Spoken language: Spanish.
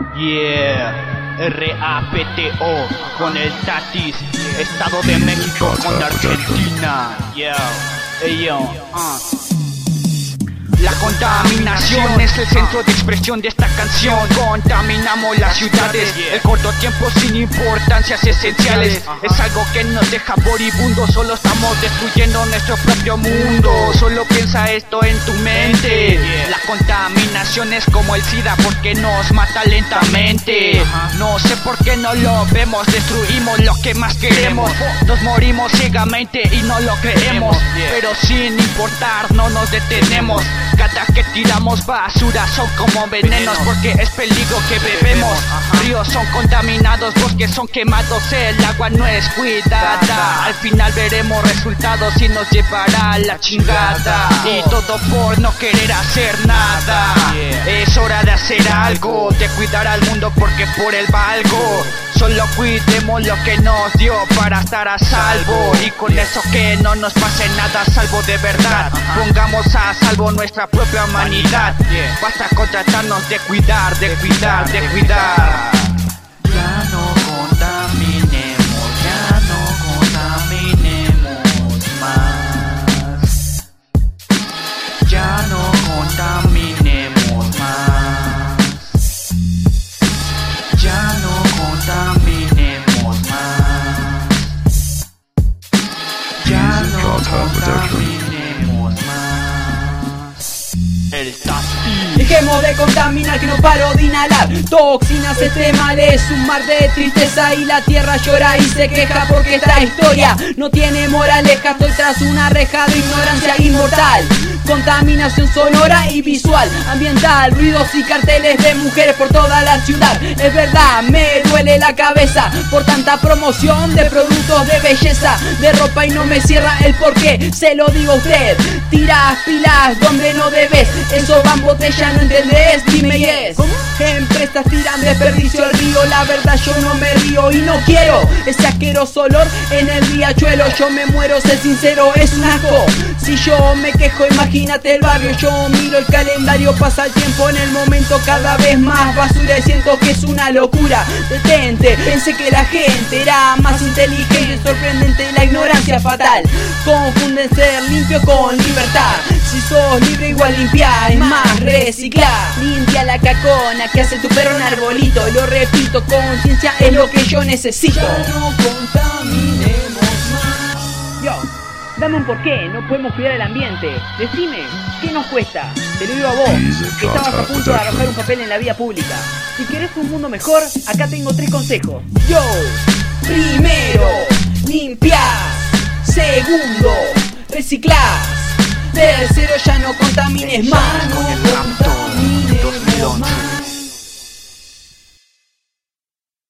Yeah, RAPTO con el Tatis, Estado de México con Argentina. Yo, La contaminación es el centro de expresión de esta canción. Contaminamos las ciudades, el corto tiempo sin importancias esenciales. Es algo que nos deja moribundos, solo estamos destruyendo nuestro propio mundo. Solo piensa esto en tu mente. La contaminación es como el SIDA porque nos mata lentamente. No sé por qué no lo vemos, destruimos lo que más queremos. Nos morimos ciegamente y no lo creemos, pero sin importar no nos detenemos. Cada que tiramos basura son como venenos porque es peligro que bebemos. Ríos son contaminados, bosques son quemados, el agua no es cuidada. Al final veremos resultados y nos llevará a la chingada. Y todo por no querer hacer nada. Es hora de hacer algo, de cuidar al mundo porque por él valgo. Solo cuidemos lo que nos dio para estar a salvo. Y con eso que no nos pase nada, salvo de verdad. Pongamos a salvo nuestra propia humanidad. Basta con tratarnos de cuidar, de cuidar, de cuidar. Ya no contaminemos, ya no contaminemos más. Ya no contaminemos más. Ya no contaminemos más. Ya no contaminemos más. El Tatis. Dejemos de contaminar, que no paro de inhalar toxinas, este mal es un mar de tristeza y la tierra llora y se queja porque esta historia no tiene moraleja. Estoy tras una reja de ignorancia inmortal. Contaminación sonora y visual, ambiental, ruidos y carteles de mujeres por toda la ciudad. Es verdad, me duele la cabeza por tanta promoción de productos de belleza, de ropa y no me cierra el porqué. Se lo digo a usted, tiras pilas donde no debes, eso va en botella, no entendés, dime yes. Empresas tiran desperdicio al río, la verdad yo no me río y no quiero ese asqueroso olor en el riachuelo. Yo me muero, sé sincero, es un asco. Si yo me quejo, imagínate el barrio. Yo miro el calendario, pasa el tiempo, en el momento cada vez más basura y siento que es una locura. Detente, pensé que la gente era más inteligente, sorprendente la ignorancia fatal. Confunden ser limpio con libertad. Si sos libre igual limpia, es más reciclar. Limpia la cacona que hace tu perro en arbolito. Lo repito, conciencia es lo que yo necesito. Ya no contaminemos más. Yo, dame un porqué, no podemos cuidar el ambiente. Decime, ¿qué nos cuesta? Te lo digo a vos, que estabas a punto de arrojar un papel en la vía pública. Si querés un mundo mejor, acá tengo 3 consejos. Yo, primero, limpiás. Segundo, reciclás. Tercero, ya no contamines más.